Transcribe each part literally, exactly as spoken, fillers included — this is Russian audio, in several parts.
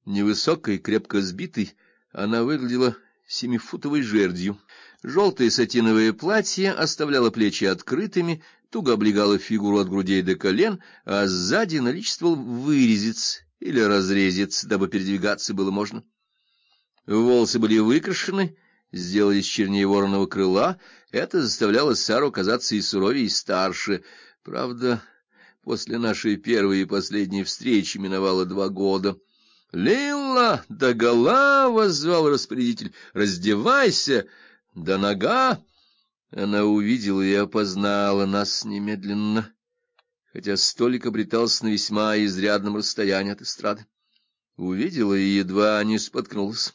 Невысокой, крепко сбитой, она выглядела семифутовой жердью. Желтое сатиновое платье оставляло плечи открытыми, туго облегало фигуру от грудей до колен, а сзади наличествовал вырезец или разрезец, дабы передвигаться было можно. Волосы были выкрашены, сделались чернее вороного крыла. Это заставляло Сару казаться и суровее, и старше. Правда, после нашей первой и последней встречи миновало два года. «Лила, догола!» — воззвал распорядитель. «Раздевайся! До нога!» Она увидела и опознала нас немедленно, хотя столик обретался на весьма изрядном расстоянии от эстрады. Увидела и едва не споткнулась.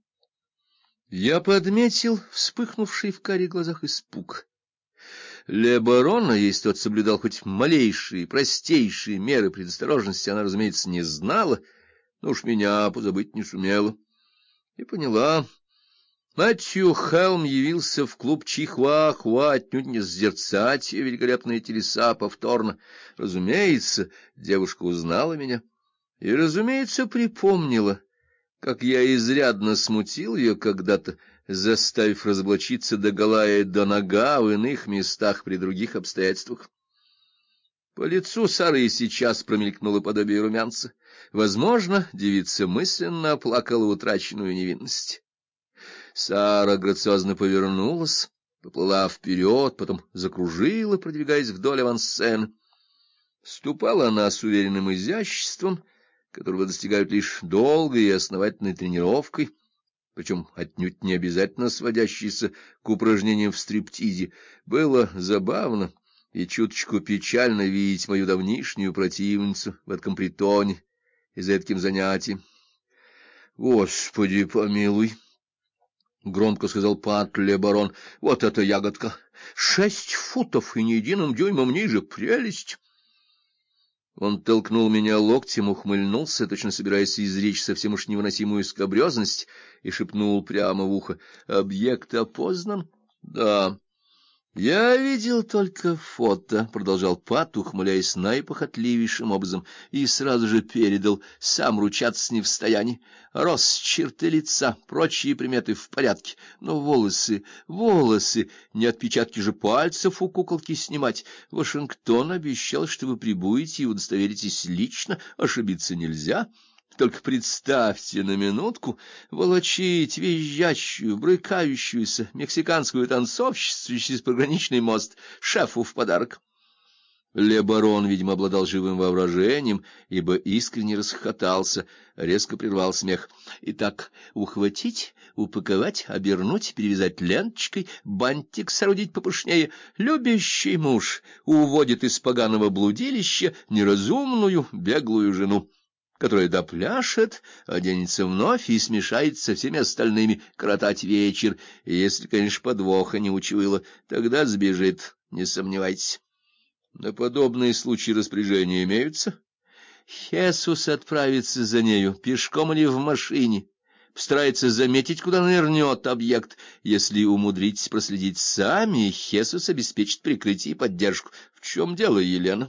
Я подметил вспыхнувший в карих глазах испуг. Ле Барона, если тот соблюдал хоть малейшие, простейшие меры предосторожности, она, разумеется, не знала, но уж меня позабыть не сумела. И поняла. Мэтью Хелм явился в клуб Чихуа-Хуа отнюдь не созерцать ее великолепные телеса повторно. Разумеется, девушка узнала меня. И, разумеется, припомнила, как я изрядно смутил ее когда-то, заставив разоблачиться догола и до нога в иных местах при других обстоятельствах. По лицу Сары и сейчас промелькнуло подобие румянца. Возможно, девица мысленно оплакала утраченную невинность. Сара грациозно повернулась, поплыла вперед, потом закружила, продвигаясь вдоль авансцены. Ступала она с уверенным изяществом, которого достигают лишь долгой и основательной тренировкой, причем отнюдь не обязательно сводящейся к упражнениям в стриптизе. Было забавно и чуточку печально видеть мою давнишнюю противницу в этом притоне и за этим занятием. — Господи помилуй! — громко сказал Пат Ле Барон. — Вот эта ягодка! Шесть футов и ни единым дюймом ниже! Прелесть! Он толкнул меня локтем, ухмыльнулся, точно собираясь изречь совсем уж невыносимую скабрёзность, и шепнул прямо в ухо: — Объект опознан? — Да. — Я видел только фото, — продолжал Пат, ухмыляясь наипохотливейшим образом, и сразу же передал, сам ручаться не в состоянии. Рост, черты лица, прочие приметы в порядке, но волосы, волосы, не отпечатки же пальцев у куколки снимать. Вашингтон обещал, что вы прибудете и удостоверитесь лично, ошибиться нельзя. Только представьте на минутку волочить визжащую, брыкающуюся мексиканскую танцовщицу через пограничный мост шефу в подарок. Ле Барон, видимо, обладал живым воображением, ибо искренне расхохотался, резко прервал смех. Итак, ухватить, упаковать, обернуть, перевязать ленточкой, бантик соорудить попышнее. Любящий муж уводит из поганого блудилища неразумную, беглую жену, которая допляшет, оденется вновь и смешается со всеми остальными, коротать вечер. И если, конечно, подвоха не учуяла, тогда сбежит, не сомневайтесь. На подобные случаи распоряжения имеются. Хесус отправится за нею, пешком или в машине, постарается заметить, куда нырнет объект. Если умудритесь проследить сами, Хесус обеспечит прикрытие и поддержку. В чем дело, Елена?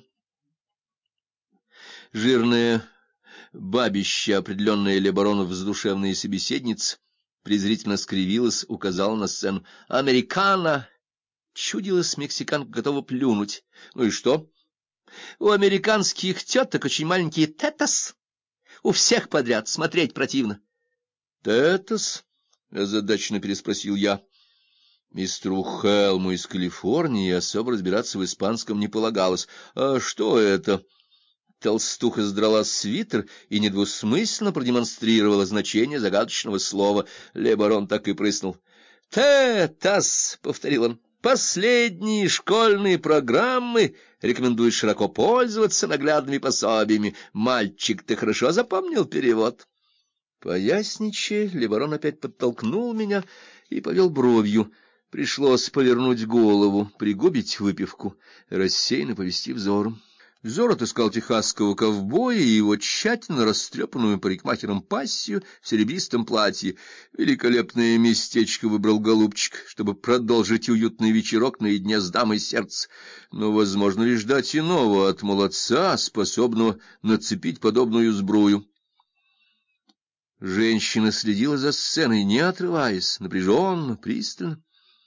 Жирная бабище, определенная Ле Барону в задушевные собеседницы, презрительно скривилась, указала на сцену. «Американо!» Чудилась, мексиканка готова плюнуть. Ну и что? У американских теток очень маленькие тетос. У всех подряд, смотреть противно. Тетос? Озадаченно переспросил я. Мистеру Хелму из Калифорнии особо разбираться в испанском не полагалось. А что это? Толстуха задрала свитер и недвусмысленно продемонстрировала значение загадочного слова. Ле Барон так и прыснул. «Тетос», — повторил он, — «последние школьные программы рекомендуют широко пользоваться наглядными пособиями. Мальчик, ты хорошо запомнил перевод?» Поясничая, Ле Барон опять подтолкнул меня и повел бровью. Пришлось повернуть голову, пригубить выпивку, рассеянно повести взором. Взор отыскал техасского ковбоя и его тщательно растрепанную парикмахером пассию в серебристом платье. Великолепное местечко выбрал голубчик, чтобы продолжить уютный вечерок наедине с дамой сердца. Но возможно ли ждать иного от молодца, способного нацепить подобную сбрую? Женщина следила за сценой, не отрываясь, напряженно, пристально.